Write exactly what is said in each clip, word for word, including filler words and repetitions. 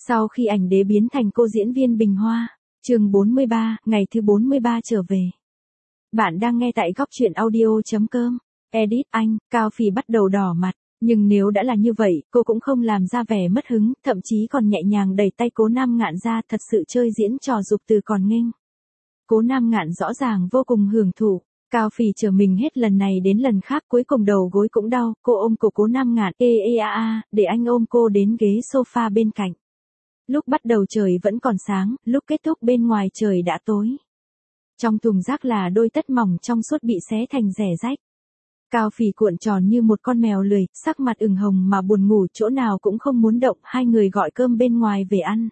Sau khi ảnh đế biến thành cô diễn viên Bình Hoa, chương bốn mươi ba, ngày thứ bốn mươi ba trở về. Bạn đang nghe tại góc truyện audio chấm com. Edit anh, Cao Phỉ bắt đầu đỏ mặt, nhưng nếu đã là như vậy, cô cũng không làm ra vẻ mất hứng, thậm chí còn nhẹ nhàng đẩy tay Cố Nam Ngạn ra, thật sự chơi diễn trò dục từ còn nghênh. Cố Nam Ngạn rõ ràng vô cùng hưởng thụ. Cao Phỉ chờ mình hết lần này đến lần khác, cuối cùng đầu gối cũng đau, cô ôm cổ Cố Nam Ngạn, ê ê a a, để anh ôm cô đến ghế sofa bên cạnh. Lúc bắt đầu trời vẫn còn sáng, lúc kết thúc bên ngoài trời đã tối. Trong thùng rác là đôi tất mỏng trong suốt bị xé thành rẻ rách. Cao Phỉ cuộn tròn như một con mèo lười, sắc mặt ửng hồng mà buồn ngủ, chỗ nào cũng không muốn động, hai người gọi cơm bên ngoài về ăn.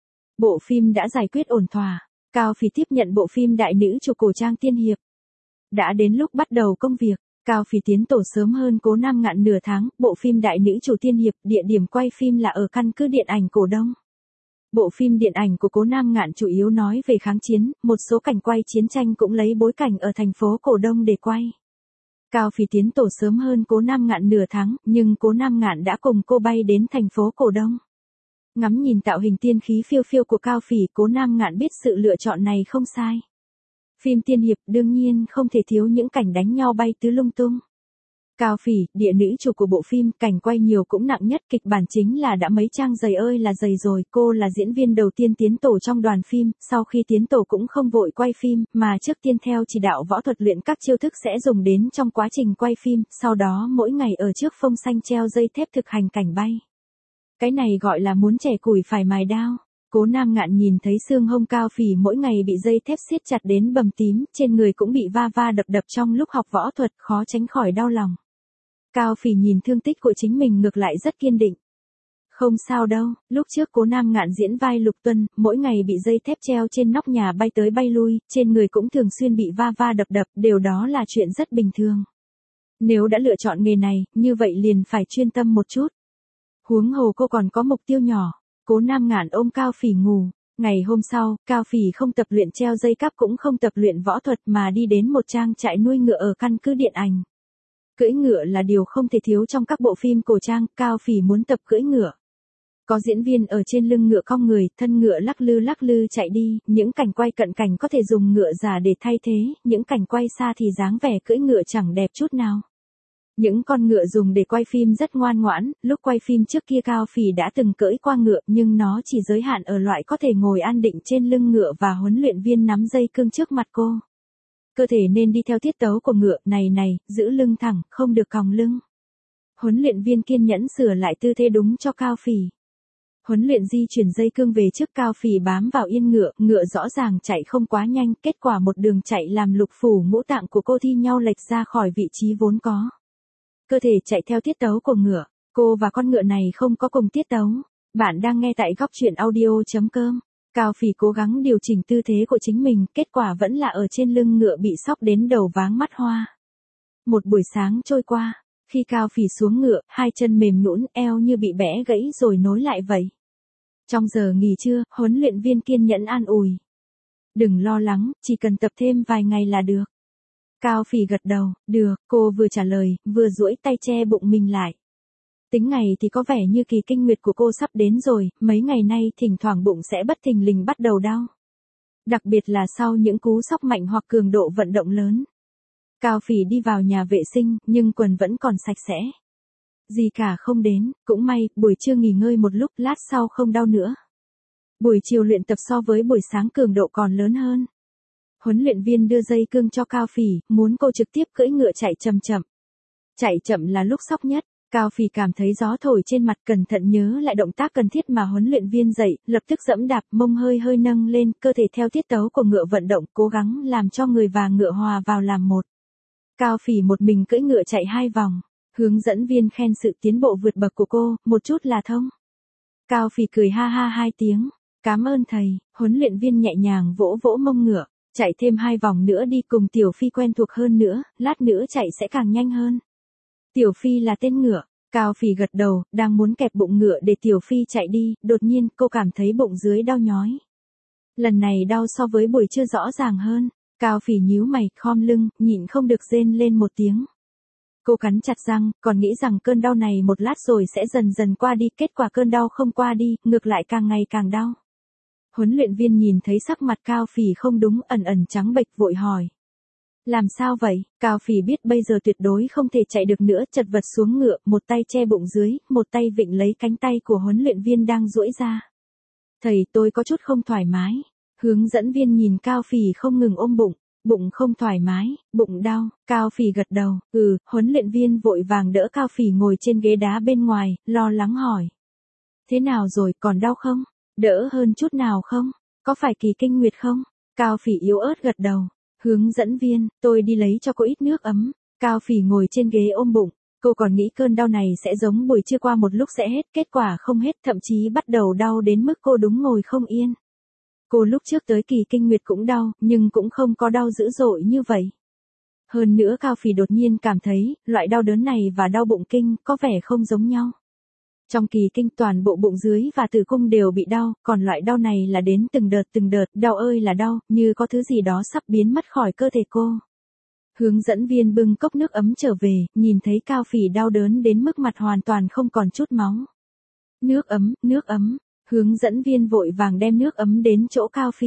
Bộ phim đã giải quyết ổn thỏa, Cao Phỉ tiếp nhận bộ phim đại nữ chủ cổ trang tiên hiệp. Đã đến lúc bắt đầu công việc, Cao Phỉ tiến tổ sớm hơn Cố Nam Ngạn nửa tháng, bộ phim đại nữ chủ tiên hiệp, địa điểm quay phim là ở căn cứ điện ảnh Cổ Đông. Bộ phim điện ảnh của Cố Nam Ngạn chủ yếu nói về kháng chiến, một số cảnh quay chiến tranh cũng lấy bối cảnh ở thành phố Cổ Đông để quay. Cao Phỉ tiến tổ sớm hơn Cố Nam Ngạn nửa tháng, nhưng Cố Nam Ngạn đã cùng cô bay đến thành phố Cổ Đông. Ngắm nhìn tạo hình tiên khí phiêu phiêu của Cao Phỉ, Cố Nam Ngạn biết sự lựa chọn này không sai. Phim tiên hiệp đương nhiên không thể thiếu những cảnh đánh nhau bay tứ lung tung. Cao Phỉ, địa nữ chủ của bộ phim, cảnh quay nhiều cũng nặng nhất, kịch bản chính là đã mấy trang dày ơi là dày rồi, cô là diễn viên đầu tiên tiến tổ trong đoàn phim, sau khi tiến tổ cũng không vội quay phim, mà trước tiên theo chỉ đạo võ thuật luyện các chiêu thức sẽ dùng đến trong quá trình quay phim, sau đó mỗi ngày ở trước phông xanh treo dây thép thực hành cảnh bay. Cái này gọi là muốn chẻ củi phải mài đao. Cố Nam Ngạn nhìn thấy xương hông Cao Phỉ mỗi ngày bị dây thép siết chặt đến bầm tím, trên người cũng bị va va đập đập trong lúc học võ thuật, khó tránh khỏi đau lòng. Cao Phỉ nhìn thương tích của chính mình ngược lại rất kiên định. Không sao đâu, lúc trước Cố Nam Ngạn diễn vai Lục Tuân, mỗi ngày bị dây thép treo trên nóc nhà bay tới bay lui, trên người cũng thường xuyên bị va va đập đập, điều đó là chuyện rất bình thường. Nếu đã lựa chọn nghề này, như vậy liền phải chuyên tâm một chút. Huống hồ cô còn có mục tiêu nhỏ. Cố Nam Ngạn ôm Cao Phỉ ngủ. Ngày hôm sau, Cao Phỉ không tập luyện treo dây cáp cũng không tập luyện võ thuật mà đi đến một trang trại nuôi ngựa ở căn cứ điện ảnh. Cưỡi ngựa là điều không thể thiếu trong các bộ phim cổ trang, Cao Phỉ muốn tập cưỡi ngựa. Có diễn viên ở trên lưng ngựa cong người, thân ngựa lắc lư lắc lư chạy đi, những cảnh quay cận cảnh có thể dùng ngựa giả để thay thế, những cảnh quay xa thì dáng vẻ cưỡi ngựa chẳng đẹp chút nào. Những con ngựa dùng để quay phim rất ngoan ngoãn, lúc quay phim trước kia Cao Phỉ đã từng cưỡi qua ngựa, nhưng nó chỉ giới hạn ở loại có thể ngồi an định trên lưng ngựa và huấn luyện viên nắm dây cương trước mặt cô. Cơ thể nên đi theo tiết tấu của ngựa, này này, giữ lưng thẳng, không được còng lưng. Huấn luyện viên kiên nhẫn sửa lại tư thế đúng cho Cao Phỉ. Huấn luyện di chuyển dây cương về trước, Cao Phỉ bám vào yên ngựa, ngựa rõ ràng chạy không quá nhanh, kết quả một đường chạy làm lục phủ ngũ tạng của cô thi nhau lệch ra khỏi vị trí vốn có. Cơ thể chạy theo tiết tấu của ngựa, cô và con ngựa này không có cùng tiết tấu. Bạn đang nghe tại góc truyện audio chấm com. Cao Phỉ cố gắng điều chỉnh tư thế của chính mình, kết quả vẫn là ở trên lưng ngựa bị sóc đến đầu váng mắt hoa. Một buổi sáng trôi qua, khi Cao Phỉ xuống ngựa, hai chân mềm nhũn, eo như bị bẻ gãy rồi nối lại vậy. Trong giờ nghỉ trưa, huấn luyện viên kiên nhẫn an ủi. Đừng lo lắng, chỉ cần tập thêm vài ngày là được. Cao Phỉ gật đầu, được, cô vừa trả lời, vừa duỗi tay che bụng mình lại. Tính ngày thì có vẻ như kỳ kinh nguyệt của cô sắp đến rồi, mấy ngày nay thỉnh thoảng bụng sẽ bất thình lình bắt đầu đau. Đặc biệt là sau những cú sóc mạnh hoặc cường độ vận động lớn. Cao Phỉ đi vào nhà vệ sinh, nhưng quần vẫn còn sạch sẽ. Gì cả không đến, cũng may, buổi trưa nghỉ ngơi một lúc, lát sau không đau nữa. Buổi chiều luyện tập so với buổi sáng cường độ còn lớn hơn. Huấn luyện viên đưa dây cương cho Cao Phỉ, muốn cô trực tiếp cưỡi ngựa chạy chậm chậm. Chạy chậm là lúc sóc nhất. Cao Phỉ cảm thấy gió thổi trên mặt, cẩn thận nhớ lại động tác cần thiết mà huấn luyện viên dạy, lập tức giẫm đạp, mông hơi hơi nâng lên, cơ thể theo tiết tấu của ngựa vận động, cố gắng làm cho người và ngựa hòa vào làm một. Cao Phỉ một mình cưỡi ngựa chạy hai vòng, hướng dẫn viên khen sự tiến bộ vượt bậc của cô, một chút là thông. Cao Phỉ cười ha ha hai tiếng, cảm ơn thầy, huấn luyện viên nhẹ nhàng vỗ vỗ mông ngựa, chạy thêm hai vòng nữa đi, cùng Tiểu Phi quen thuộc hơn nữa, lát nữa chạy sẽ càng nhanh hơn. Tiểu Phi là tên ngựa. Cao Phỉ gật đầu, đang muốn kẹp bụng ngựa để Tiểu Phi chạy đi, đột nhiên cô cảm thấy bụng dưới đau nhói. Lần này đau so với buổi trưa rõ ràng hơn. Cao Phỉ nhíu mày, khom lưng, nhịn không được rên lên một tiếng. Cô cắn chặt răng, còn nghĩ rằng cơn đau này một lát rồi sẽ dần dần qua đi, kết quả cơn đau không qua đi, ngược lại càng ngày càng đau. Huấn luyện viên nhìn thấy sắc mặt Cao Phỉ không đúng, ẩn ẩn trắng bệch vội hỏi. Làm sao vậy? Cao Phỉ biết bây giờ tuyệt đối không thể chạy được nữa, chật vật xuống ngựa, một tay che bụng dưới, một tay vịn lấy cánh tay của huấn luyện viên đang duỗi ra. Thầy, tôi có chút không thoải mái. Hướng dẫn viên nhìn Cao Phỉ không ngừng ôm bụng. Bụng không thoải mái, bụng đau, Cao Phỉ gật đầu, ừ, huấn luyện viên vội vàng đỡ Cao Phỉ ngồi trên ghế đá bên ngoài, lo lắng hỏi. Thế nào rồi, còn đau không? Đỡ hơn chút nào không? Có phải kỳ kinh nguyệt không? Cao Phỉ yếu ớt gật đầu. Hướng dẫn viên, tôi đi lấy cho cô ít nước ấm. Cao Phỉ ngồi trên ghế ôm bụng, cô còn nghĩ cơn đau này sẽ giống buổi trưa qua một lúc sẽ hết, kết quả không hết, thậm chí bắt đầu đau đến mức cô đúng ngồi không yên. Cô lúc trước tới kỳ kinh nguyệt cũng đau, nhưng cũng không có đau dữ dội như vậy. Hơn nữa Cao Phỉ đột nhiên cảm thấy, loại đau đớn này và đau bụng kinh có vẻ không giống nhau. Trong kỳ kinh toàn bộ bụng dưới và tử cung đều bị đau, còn loại đau này là đến từng đợt từng đợt, đau ơi là đau, như có thứ gì đó sắp biến mất khỏi cơ thể cô. Hướng dẫn viên bưng cốc nước ấm trở về, nhìn thấy Cao Phỉ đau đớn đến mức mặt hoàn toàn không còn chút máu. Nước ấm, nước ấm. Hướng dẫn viên vội vàng đem nước ấm đến chỗ Cao Phỉ.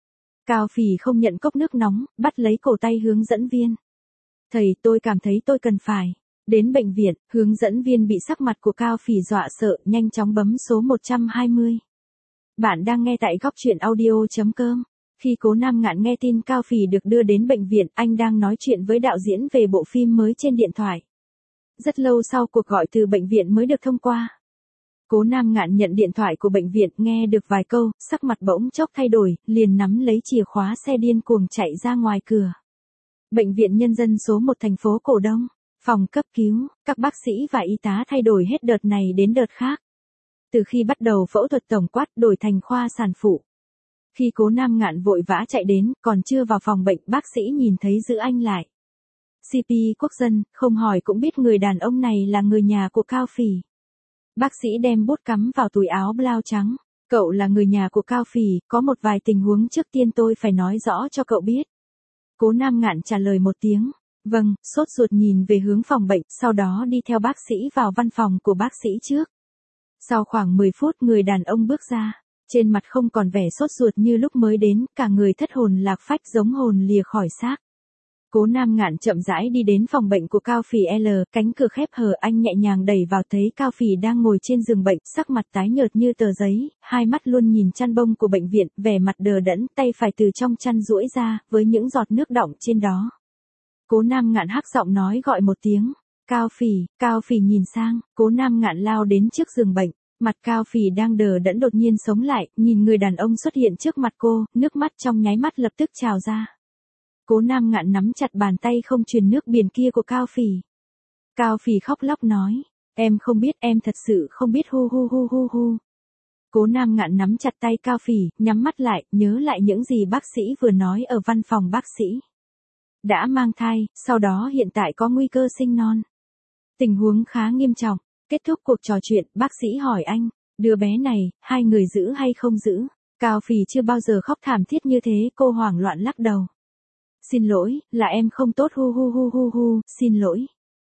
Cao Phỉ không nhận cốc nước nóng, bắt lấy cổ tay hướng dẫn viên. Thầy, tôi cảm thấy tôi cần phải. Đến bệnh viện, hướng dẫn viên bị sắc mặt của Cao Phỉ dọa sợ, nhanh chóng bấm số một trăm hai mươi. Bạn đang nghe tại góc truyện audio chấm com. Khi Cố Nam Ngạn nghe tin Cao Phỉ được đưa đến bệnh viện, anh đang nói chuyện với đạo diễn về bộ phim mới trên điện thoại. Rất lâu sau cuộc gọi từ bệnh viện mới được thông qua. Cố Nam Ngạn nhận điện thoại của bệnh viện, nghe được vài câu, sắc mặt bỗng chốc thay đổi, liền nắm lấy chìa khóa xe điên cuồng chạy ra ngoài cửa. Bệnh viện Nhân dân số một thành phố Cổ Đông, phòng cấp cứu, các bác sĩ và y tá thay đổi hết đợt này đến đợt khác. Từ khi bắt đầu phẫu thuật tổng quát đổi thành khoa sản phụ. Khi Cố Nam Ngạn vội vã chạy đến, còn chưa vào phòng bệnh, bác sĩ nhìn thấy giữ anh lại. xê pê Quốc dân, không hỏi cũng biết người đàn ông này là người nhà của Cao Phỉ. Bác sĩ đem bút cắm vào túi áo blau trắng. Cậu là người nhà của Cao Phỉ, có một vài tình huống trước tiên tôi phải nói rõ cho cậu biết. Cố Nam Ngạn trả lời một tiếng. Vâng, sốt ruột nhìn về hướng phòng bệnh, sau đó đi theo bác sĩ vào văn phòng của bác sĩ trước. Sau khoảng mười phút người đàn ông bước ra. Trên mặt không còn vẻ sốt ruột như lúc mới đến, cả người thất hồn lạc phách giống hồn lìa khỏi xác. Cố Nam Ngạn chậm rãi đi đến phòng bệnh của Cao Phỉ L, cánh cửa khép hờ, anh nhẹ nhàng đẩy vào thấy Cao Phỉ đang ngồi trên giường bệnh, sắc mặt tái nhợt như tờ giấy, hai mắt luôn nhìn chăn bông của bệnh viện, vẻ mặt đờ đẫn, tay phải từ trong chăn duỗi ra, với những giọt nước đọng trên đó. Cố Nam Ngạn hắc giọng nói gọi một tiếng, Cao Phỉ, Cao Phỉ nhìn sang, Cố Nam Ngạn lao đến trước giường bệnh, mặt Cao Phỉ đang đờ đẫn đột nhiên sống lại, nhìn người đàn ông xuất hiện trước mặt cô, nước mắt trong nháy mắt lập tức trào ra. Cố Nam Ngạn nắm chặt bàn tay không truyền nước biển kia của Cao Phỉ. Cao Phỉ khóc lóc nói, em không biết, em thật sự không biết, hu hu hu hu hu. Cố Nam Ngạn nắm chặt tay Cao Phỉ, nhắm mắt lại, nhớ lại những gì bác sĩ vừa nói ở văn phòng bác sĩ. Đã mang thai, sau đó hiện tại có nguy cơ sinh non. Tình huống khá nghiêm trọng. Kết thúc cuộc trò chuyện, bác sĩ hỏi anh, đứa bé này, hai người giữ hay không giữ? Cao Phỉ chưa bao giờ khóc thảm thiết như thế, cô hoảng loạn lắc đầu. Xin lỗi, là em không tốt, hu hu hu hu hu, xin lỗi.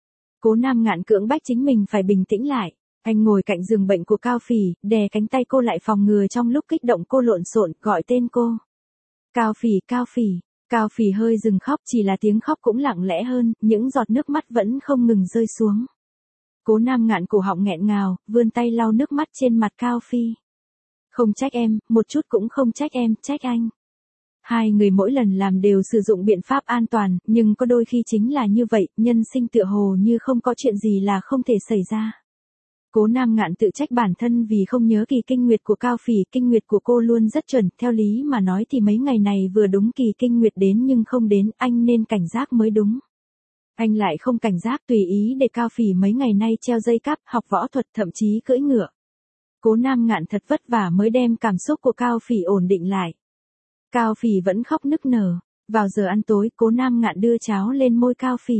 Cố Nam Ngạn cưỡng bách chính mình phải bình tĩnh lại. Anh ngồi cạnh giường bệnh của Cao Phỉ, đè cánh tay cô lại phòng ngừa trong lúc kích động cô lộn xộn, gọi tên cô. Cao Phỉ, Cao Phỉ. Cao Phỉ hơi dừng khóc, chỉ là tiếng khóc cũng lặng lẽ hơn, những giọt nước mắt vẫn không ngừng rơi xuống. Cố Nam Ngạn cổ họng nghẹn ngào, vươn tay lau nước mắt trên mặt Cao Phỉ. Không trách em, một chút cũng không trách em, trách anh. Hai người mỗi lần làm đều sử dụng biện pháp an toàn, nhưng có đôi khi chính là như vậy, nhân sinh tựa hồ như không có chuyện gì là không thể xảy ra. Cố Nam Ngạn tự trách bản thân vì không nhớ kỳ kinh nguyệt của Cao Phỉ, kinh nguyệt của cô luôn rất chuẩn, theo lý mà nói thì mấy ngày này vừa đúng kỳ kinh nguyệt đến nhưng không đến, anh nên cảnh giác mới đúng. Anh lại không cảnh giác, tùy ý để Cao Phỉ mấy ngày nay treo dây cáp, học võ thuật, thậm chí cưỡi ngựa. Cố Nam Ngạn thật vất vả mới đem cảm xúc của Cao Phỉ ổn định lại. Cao Phỉ vẫn khóc nức nở. Vào giờ ăn tối, Cố Nam Ngạn đưa cháo lên môi Cao Phỉ.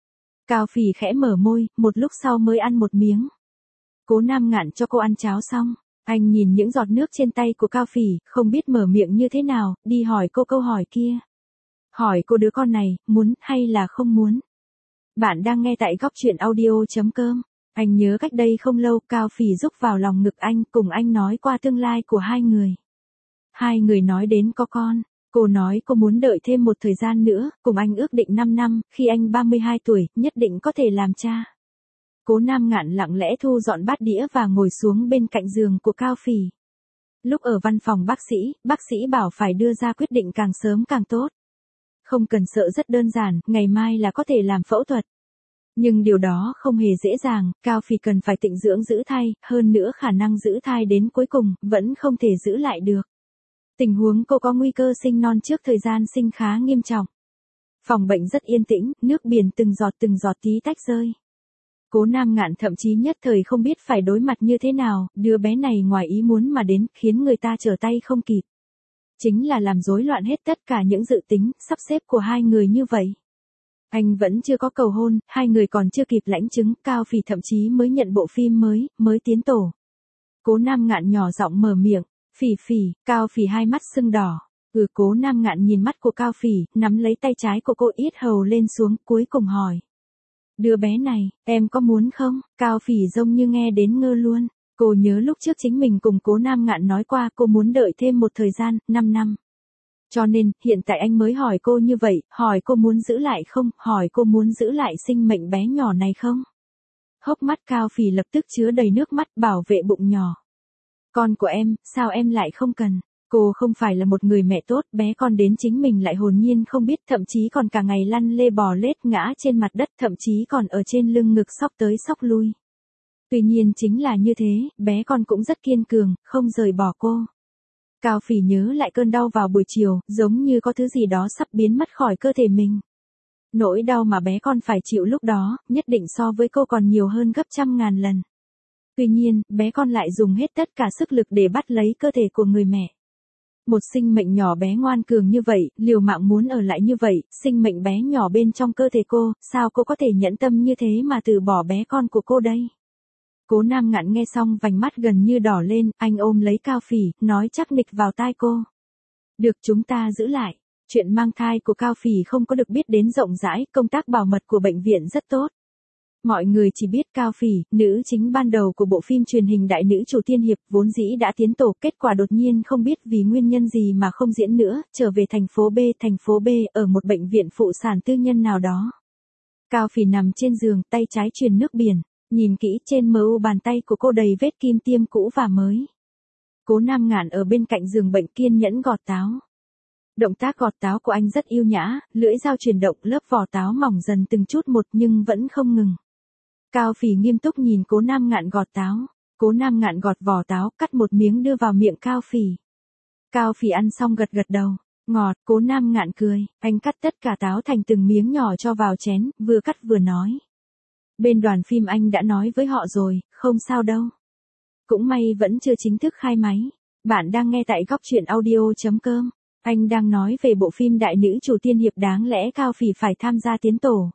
Cao Phỉ khẽ mở môi, một lúc sau mới ăn một miếng. Cố Nam Ngạn cho cô ăn cháo xong, anh nhìn những giọt nước trên tay của Cao Phỉ, không biết mở miệng như thế nào, đi hỏi cô câu hỏi kia. Hỏi cô đứa con này, muốn hay là không muốn? Bạn đang nghe tại góc chuyện audio.com. Anh nhớ cách đây không lâu, Cao Phỉ rúc vào lòng ngực anh, cùng anh nói qua tương lai của hai người. Hai người nói đến có con. Cô nói cô muốn đợi thêm một thời gian nữa, cùng anh ước định năm năm, khi anh ba mươi hai tuổi, nhất định có thể làm cha. Cố Nam Ngạn lặng lẽ thu dọn bát đĩa và ngồi xuống bên cạnh giường của Cao Phỉ. Lúc ở văn phòng bác sĩ, bác sĩ bảo phải đưa ra quyết định càng sớm càng tốt. Không cần sợ, rất đơn giản, ngày mai là có thể làm phẫu thuật. Nhưng điều đó không hề dễ dàng, Cao Phỉ cần phải tịnh dưỡng giữ thai, hơn nữa khả năng giữ thai đến cuối cùng, vẫn không thể giữ lại được. Tình huống cô có nguy cơ sinh non trước thời gian sinh khá nghiêm trọng. Phòng bệnh rất yên tĩnh, nước biển từng giọt từng giọt tí tách rơi. Cố Nam Ngạn thậm chí nhất thời không biết phải đối mặt như thế nào, đứa bé này ngoài ý muốn mà đến, khiến người ta trở tay không kịp. Chính là làm rối loạn hết tất cả những dự tính, sắp xếp của hai người như vậy. Anh vẫn chưa có cầu hôn, hai người còn chưa kịp lãnh chứng, Cao Phỉ thậm chí mới nhận bộ phim mới, mới tiến tổ. Cố Nam Ngạn nhỏ giọng mở miệng, Phỉ Phỉ, Cao Phỉ hai mắt sưng đỏ. Ừ, Cố Nam Ngạn nhìn mắt của Cao Phỉ, nắm lấy tay trái của cô, yết hầu lên xuống, cuối cùng hỏi. Đứa bé này, em có muốn không? Cao Phỉ giống như nghe đến ngơ luôn. Cô nhớ lúc trước chính mình cùng Cố Nam Ngạn nói qua cô muốn đợi thêm một thời gian, năm năm. Cho nên, hiện tại anh mới hỏi cô như vậy, hỏi cô muốn giữ lại không, hỏi cô muốn giữ lại sinh mệnh bé nhỏ này không? Hốc mắt Cao Phỉ lập tức chứa đầy nước mắt, bảo vệ bụng nhỏ. Con của em, sao em lại không cần? Cô không phải là một người mẹ tốt, bé con đến chính mình lại hồn nhiên không biết, thậm chí còn cả ngày lăn lê bò lết ngã trên mặt đất, thậm chí còn ở trên lưng ngực sóc tới sóc lui. Tuy nhiên chính là như thế, bé con cũng rất kiên cường, không rời bỏ cô. Cao Phỉ nhớ lại cơn đau vào buổi chiều, giống như có thứ gì đó sắp biến mất khỏi cơ thể mình. Nỗi đau mà bé con phải chịu lúc đó, nhất định so với cô còn nhiều hơn gấp trăm ngàn lần. Tuy nhiên, bé con lại dùng hết tất cả sức lực để bắt lấy cơ thể của người mẹ. Một sinh mệnh nhỏ bé ngoan cường như vậy, liều mạng muốn ở lại như vậy, sinh mệnh bé nhỏ bên trong cơ thể cô, sao cô có thể nhẫn tâm như thế mà từ bỏ bé con của cô đây? Cố Nam Ngạn nghe xong vành mắt gần như đỏ lên, anh ôm lấy Cao Phỉ, nói chắc nịch vào tai cô. Được, chúng ta giữ lại. Chuyện mang thai của Cao Phỉ không có được biết đến rộng rãi, công tác bảo mật của bệnh viện rất tốt. Mọi người chỉ biết Cao Phỉ, nữ chính ban đầu của bộ phim truyền hình Đại nữ chủ tiên hiệp, vốn dĩ đã tiến tổ, kết quả đột nhiên không biết vì nguyên nhân gì mà không diễn nữa, trở về thành phố B, thành phố B, ở một bệnh viện phụ sản tư nhân nào đó. Cao Phỉ nằm trên giường, tay trái truyền nước biển, nhìn kỹ trên mờ u bàn tay của cô đầy vết kim tiêm cũ và mới. Cố Nam Ngạn ở bên cạnh giường bệnh kiên nhẫn gọt táo. Động tác gọt táo của anh rất yêu nhã, lưỡi dao chuyển động, lớp vỏ táo mỏng dần từng chút một nhưng vẫn không ngừng. Cao Phỉ nghiêm túc nhìn Cố Nam Ngạn gọt táo. Cố Nam Ngạn gọt vỏ táo, cắt một miếng đưa vào miệng Cao Phỉ. Cao Phỉ ăn xong gật gật đầu. Ngọt, Cố Nam Ngạn cười, anh cắt tất cả táo thành từng miếng nhỏ cho vào chén, vừa cắt vừa nói. Bên đoàn phim anh đã nói với họ rồi, không sao đâu. Cũng may vẫn chưa chính thức khai máy. Bạn đang nghe tại góc chuyện audio.com. Anh đang nói về bộ phim Đại nữ chủ tiên hiệp, đáng lẽ Cao Phỉ phải tham gia tiến tổ.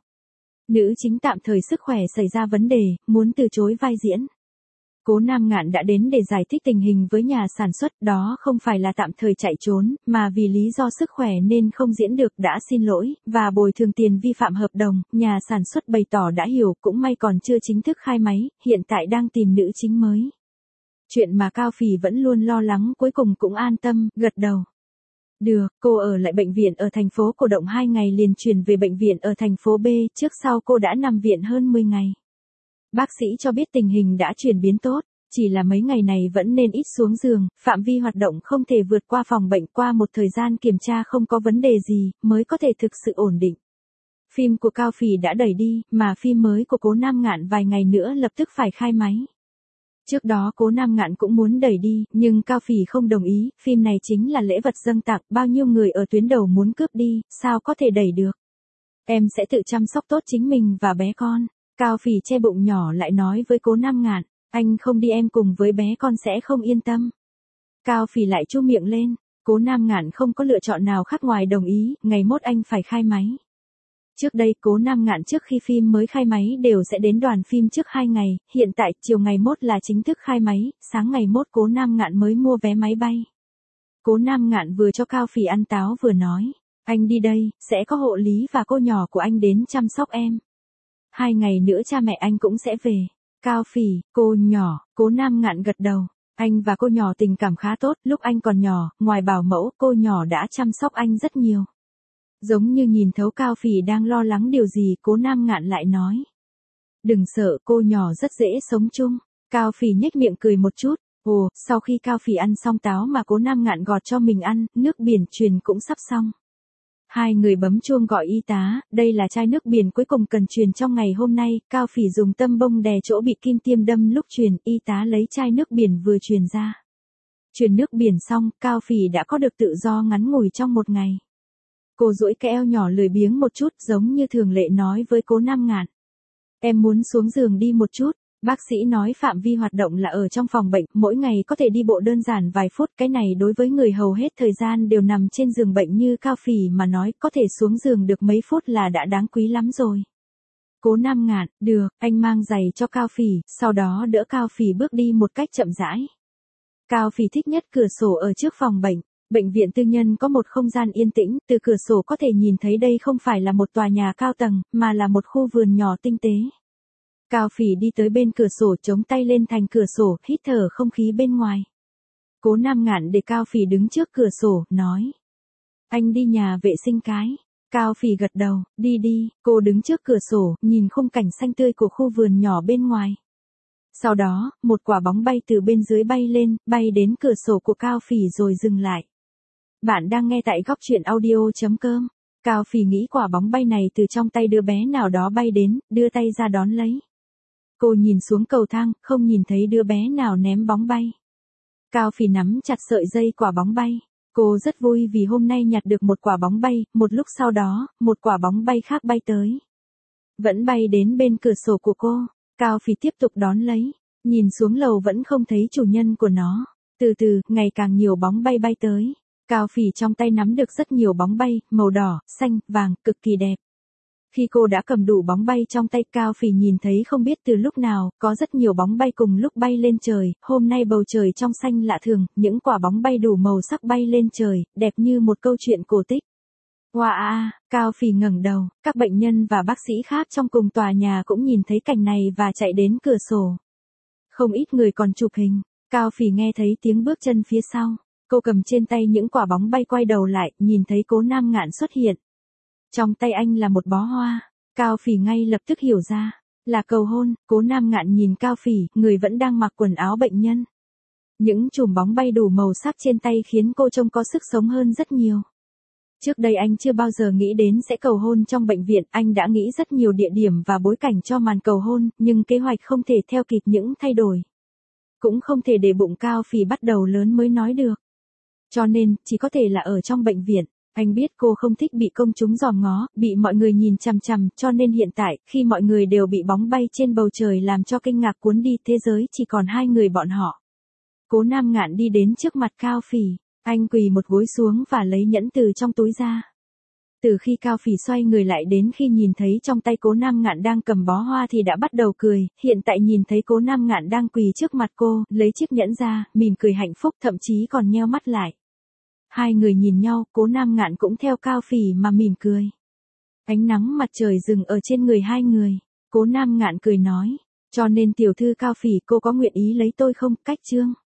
Nữ chính tạm thời sức khỏe xảy ra vấn đề, muốn từ chối vai diễn. Cố Nam Ngạn đã đến để giải thích tình hình với nhà sản xuất, đó không phải là tạm thời chạy trốn, mà vì lý do sức khỏe nên không diễn được, đã xin lỗi, và bồi thường tiền vi phạm hợp đồng. Nhà sản xuất bày tỏ đã hiểu, cũng may còn chưa chính thức khai máy, hiện tại đang tìm nữ chính mới. Chuyện mà Cao Phỉ vẫn luôn lo lắng cuối cùng cũng an tâm, gật đầu. Được, cô ở lại bệnh viện ở thành phố Cổ Động hai ngày liền chuyển về bệnh viện ở thành phố B, trước sau cô đã nằm viện hơn mười ngày. Bác sĩ cho biết tình hình đã chuyển biến tốt, chỉ là mấy ngày này vẫn nên ít xuống giường, phạm vi hoạt động không thể vượt qua phòng bệnh, qua một thời gian kiểm tra không có vấn đề gì, mới có thể thực sự ổn định. Phim của Cao Phỉ đã đẩy đi, mà phim mới của Cố Nam Ngạn vài ngày nữa lập tức phải khai máy. Trước đó Cố Nam Ngạn cũng muốn đẩy đi, nhưng Cao Phỉ không đồng ý, phim này chính là lễ vật dâng tặng, bao nhiêu người ở tuyến đầu muốn cướp đi, sao có thể đẩy được. Em sẽ tự chăm sóc tốt chính mình và bé con. Cao Phỉ che bụng nhỏ lại nói với Cố Nam Ngạn, anh không đi em cùng với bé con sẽ không yên tâm. Cao Phỉ lại chu miệng lên, Cố Nam Ngạn không có lựa chọn nào khác ngoài đồng ý, ngày mốt anh phải khai máy. Trước đây Cố Nam Ngạn trước khi phim mới khai máy đều sẽ đến đoàn phim trước hai ngày, hiện tại chiều ngày mốt là chính thức khai máy, sáng ngày mốt Cố Nam Ngạn mới mua vé máy bay. Cố Nam Ngạn vừa cho Cao Phỉ ăn táo vừa nói, anh đi đây, sẽ có hộ lý và cô nhỏ của anh đến chăm sóc em. Hai ngày nữa cha mẹ anh cũng sẽ về. Cao Phỉ, cô nhỏ, Cố Nam Ngạn gật đầu. Anh và cô nhỏ tình cảm khá tốt, lúc anh còn nhỏ, ngoài bảo mẫu, cô nhỏ đã chăm sóc anh rất nhiều. Giống như nhìn thấu Cao Phỉ đang lo lắng điều gì, Cố Nam Ngạn lại nói. Đừng sợ, cô nhỏ rất dễ sống chung. Cao Phỉ nhếch miệng cười một chút. Ồ, sau khi Cao Phỉ ăn xong táo mà Cố Nam Ngạn gọt cho mình ăn, nước biển truyền cũng sắp xong. Hai người bấm chuông gọi y tá, đây là chai nước biển cuối cùng cần truyền trong ngày hôm nay, Cao Phỉ dùng tăm bông đè chỗ bị kim tiêm đâm lúc truyền, y tá lấy chai nước biển vừa truyền ra. Truyền nước biển xong, Cao Phỉ đã có được tự do ngắn ngủi trong một ngày. Cô duỗi cái eo nhỏ lười biếng một chút, giống như thường lệ nói với Cố Nam Ngạn. Em muốn xuống giường đi một chút. Bác sĩ nói phạm vi hoạt động là ở trong phòng bệnh, mỗi ngày có thể đi bộ đơn giản vài phút, cái này đối với người hầu hết thời gian đều nằm trên giường bệnh như Cao Phỉ mà nói, có thể xuống giường được mấy phút là đã đáng quý lắm rồi. Cố Nam Ngạn, được, anh mang giày cho Cao Phỉ, sau đó đỡ Cao Phỉ bước đi một cách chậm rãi. Cao Phỉ thích nhất cửa sổ ở trước phòng bệnh. Bệnh viện tư nhân có một không gian yên tĩnh, từ cửa sổ có thể nhìn thấy đây không phải là một tòa nhà cao tầng, mà là một khu vườn nhỏ tinh tế. Cao Phỉ đi tới bên cửa sổ chống tay lên thành cửa sổ, hít thở không khí bên ngoài. Cố Nam Ngạn để Cao Phỉ đứng trước cửa sổ, nói. Anh đi nhà vệ sinh cái. Cao Phỉ gật đầu, đi đi, cô đứng trước cửa sổ, nhìn khung cảnh xanh tươi của khu vườn nhỏ bên ngoài. Sau đó, một quả bóng bay từ bên dưới bay lên, bay đến cửa sổ của Cao Phỉ rồi dừng lại. Bạn đang nghe tại góc truyện audio chấm com. Cao Phỉ nghĩ quả bóng bay này từ trong tay đứa bé nào đó bay đến, đưa tay ra đón lấy. Cô nhìn xuống cầu thang, không nhìn thấy đứa bé nào ném bóng bay. Cao Phỉ nắm chặt sợi dây quả bóng bay. Cô rất vui vì hôm nay nhặt được một quả bóng bay, một lúc sau đó, một quả bóng bay khác bay tới. Vẫn bay đến bên cửa sổ của cô. Cao Phỉ tiếp tục đón lấy. Nhìn xuống lầu vẫn không thấy chủ nhân của nó. Từ từ, ngày càng nhiều bóng bay bay tới. Cao Phỉ trong tay nắm được rất nhiều bóng bay, màu đỏ, xanh, vàng, cực kỳ đẹp. Khi cô đã cầm đủ bóng bay trong tay, Cao Phỉ nhìn thấy không biết từ lúc nào, có rất nhiều bóng bay cùng lúc bay lên trời, hôm nay bầu trời trong xanh lạ thường, những quả bóng bay đủ màu sắc bay lên trời, đẹp như một câu chuyện cổ tích. Wow, Cao Phỉ ngẩng đầu, các bệnh nhân và bác sĩ khác trong cùng tòa nhà cũng nhìn thấy cảnh này và chạy đến cửa sổ. Không ít người còn chụp hình, Cao Phỉ nghe thấy tiếng bước chân phía sau, cô cầm trên tay những quả bóng bay quay đầu lại, nhìn thấy Cố Nam Ngạn xuất hiện. Trong tay anh là một bó hoa, Cao Phỉ ngay lập tức hiểu ra, là cầu hôn. Cố Nam Ngạn nhìn Cao Phỉ, người vẫn đang mặc quần áo bệnh nhân. Những chùm bóng bay đủ màu sắc trên tay khiến cô trông có sức sống hơn rất nhiều. Trước đây anh chưa bao giờ nghĩ đến sẽ cầu hôn trong bệnh viện, anh đã nghĩ rất nhiều địa điểm và bối cảnh cho màn cầu hôn, nhưng kế hoạch không thể theo kịp những thay đổi. Cũng không thể để bụng Cao Phỉ bắt đầu lớn mới nói được. Cho nên, chỉ có thể là ở trong bệnh viện. Anh biết cô không thích bị công chúng dòm ngó, bị mọi người nhìn chằm chằm, cho nên hiện tại, khi mọi người đều bị bóng bay trên bầu trời làm cho kinh ngạc cuốn đi, thế giới chỉ còn hai người bọn họ. Cố Nam Ngạn đi đến trước mặt Cao Phỉ, anh quỳ một gối xuống và lấy nhẫn từ trong túi ra. Từ khi Cao Phỉ xoay người lại đến khi nhìn thấy trong tay Cố Nam Ngạn đang cầm bó hoa thì đã bắt đầu cười, hiện tại nhìn thấy Cố Nam Ngạn đang quỳ trước mặt cô, lấy chiếc nhẫn ra, mỉm cười hạnh phúc, thậm chí còn nheo mắt lại. Hai người nhìn nhau, Cố Nam Ngạn cũng theo Cao Phỉ mà mỉm cười. Ánh nắng mặt trời dừng ở trên người hai người. Cố Nam Ngạn cười nói, cho nên tiểu thư Cao Phỉ, cô có nguyện ý lấy tôi không? Cách chương